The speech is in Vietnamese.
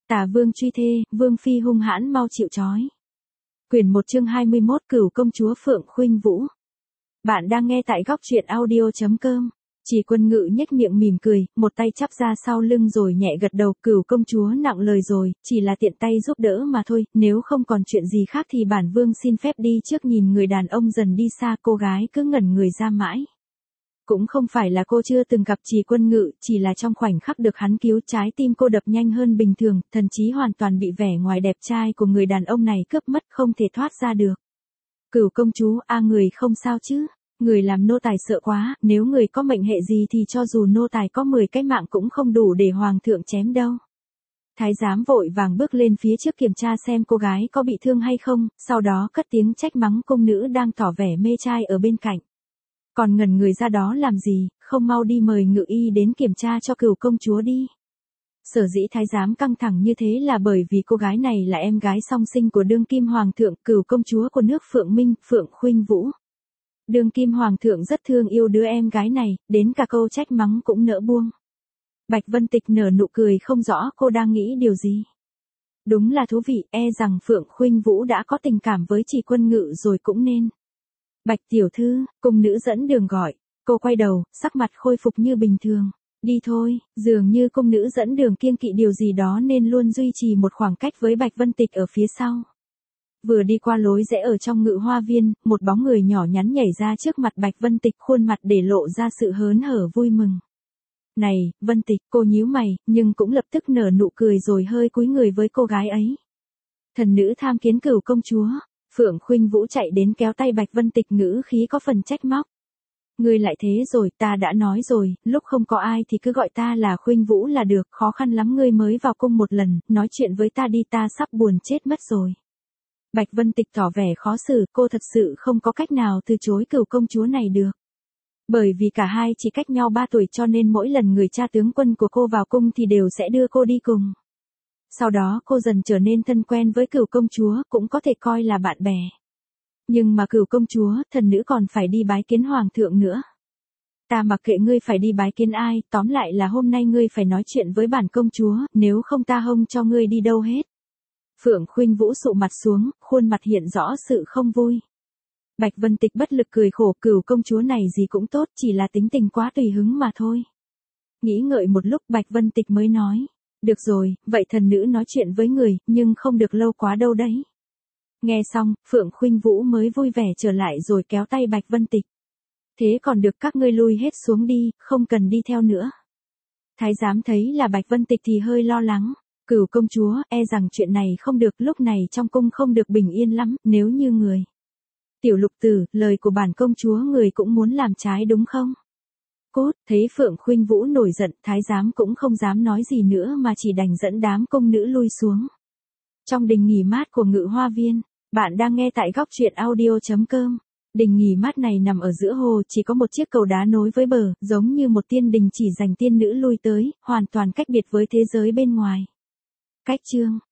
Tả vương truy thê, vương phi hung hãn mau chịu trói. Quyển 1 chương 21 Cửu công chúa Phượng Khuynh Vũ. Bạn đang nghe tại góc truyện audio.com. Chỉ Quân Ngự nhếch miệng mỉm cười, một tay chắp ra sau lưng rồi nhẹ gật đầu. Cửu công chúa nặng lời rồi, chỉ là tiện tay giúp đỡ mà thôi, nếu không còn chuyện gì khác thì bản vương xin phép đi trước. Nhìn người đàn ông dần đi xa, cô gái cứ ngẩn người ra mãi. Cũng không phải là cô chưa từng gặp Chỉ Quân Ngự, chỉ là trong khoảnh khắc được hắn cứu, trái tim cô đập nhanh hơn bình thường, thần trí hoàn toàn bị vẻ ngoài đẹp trai của người đàn ông này cướp mất, không thể thoát ra được. Cửu công chúa, người không sao chứ? Người làm nô tài sợ quá, nếu người có mệnh hệ gì thì cho dù nô tài có 10 cái mạng cũng không đủ để hoàng thượng chém đâu. Thái giám vội vàng bước lên phía trước kiểm tra xem cô gái có bị thương hay không, sau đó cất tiếng trách mắng cung nữ đang tỏ vẻ mê trai ở bên cạnh. Còn ngẩn người ra đó làm gì, không mau đi mời ngự y đến kiểm tra cho Cửu công chúa đi. Sở dĩ thái giám căng thẳng như thế là bởi vì cô gái này là em gái song sinh của đương kim hoàng thượng, Cửu công chúa của nước Phượng Minh, Phượng Khuynh Vũ. Đương kim hoàng thượng rất thương yêu đứa em gái này, đến cả câu trách mắng cũng nỡ buông. Bạch Vân Tịch nở nụ cười không rõ cô đang nghĩ điều gì. Đúng là thú vị, rằng Phượng Khuynh Vũ đã có tình cảm với Chỉ Quân Ngự rồi cũng nên. Bạch tiểu thư, cung nữ dẫn đường gọi. Cô quay đầu, sắc mặt khôi phục như bình thường. Đi thôi, dường như cung nữ dẫn đường kiêng kỵ điều gì đó nên luôn duy trì một khoảng cách với Bạch Vân Tịch ở phía sau. Vừa đi qua lối rẽ ở trong Ngự Hoa Viên, một bóng người nhỏ nhắn nhảy ra trước mặt Bạch Vân Tịch, khuôn mặt để lộ ra sự hớn hở vui mừng. Này, Vân Tịch, cô nhíu mày, nhưng cũng lập tức nở nụ cười rồi hơi cúi người với cô gái ấy. Thần nữ tham kiến Cửu công chúa. Phượng Khuynh Vũ chạy đến kéo tay Bạch Vân Tịch, ngữ khí có phần trách móc. Ngươi lại thế rồi, ta đã nói rồi, lúc không có ai thì cứ gọi ta là Khuynh Vũ là được, khó khăn lắm ngươi mới vào cung một lần, nói chuyện với ta đi, ta sắp buồn chết mất rồi. Bạch Vân Tịch tỏ vẻ khó xử, cô thật sự không có cách nào từ chối Cửu công chúa này được. Bởi vì cả hai chỉ cách nhau 3 tuổi cho nên mỗi lần người cha tướng quân của cô vào cung thì đều sẽ đưa cô đi cùng. Sau đó cô dần trở nên thân quen với Cửu công chúa, cũng có thể coi là bạn bè. Nhưng mà Cửu công chúa, thần nữ còn phải đi bái kiến hoàng thượng nữa. Ta mặc kệ ngươi phải đi bái kiến ai, tóm lại là hôm nay ngươi phải nói chuyện với bản công chúa, nếu không ta hông cho ngươi đi đâu hết. Phượng Khuynh Vũ sụ mặt xuống, khuôn mặt hiện rõ sự không vui. Bạch Vân Tịch bất lực cười khổ, Cửu công chúa này gì cũng tốt, chỉ là tính tình quá tùy hứng mà thôi. Nghĩ ngợi một lúc Bạch Vân Tịch mới nói. Được rồi, vậy thần nữ nói chuyện với người, nhưng không được lâu quá đâu đấy. Nghe xong, Phượng Khuynh Vũ mới vui vẻ trở lại rồi kéo tay Bạch Vân Tịch. Thế còn được, các ngươi lui hết xuống đi, không cần đi theo nữa. Thái giám thấy là Bạch Vân Tịch thì hơi lo lắng. Cửu công chúa, rằng chuyện này không được, lúc này trong cung không được bình yên lắm, nếu như người. Tiểu lục tử, lời của bản công chúa người cũng muốn làm trái đúng không? Cốt, thấy Phượng Khuynh Vũ nổi giận, thái giám cũng không dám nói gì nữa mà chỉ đành dẫn đám công nữ lui xuống. Trong đình nghỉ mát của Ngự Hoa Viên, bạn đang nghe tại góc truyện audio.com. Đình nghỉ mát này nằm ở giữa hồ, chỉ có một chiếc cầu đá nối với bờ, giống như một tiên đình chỉ dành tiên nữ lui tới, hoàn toàn cách biệt với thế giới bên ngoài. Cách chương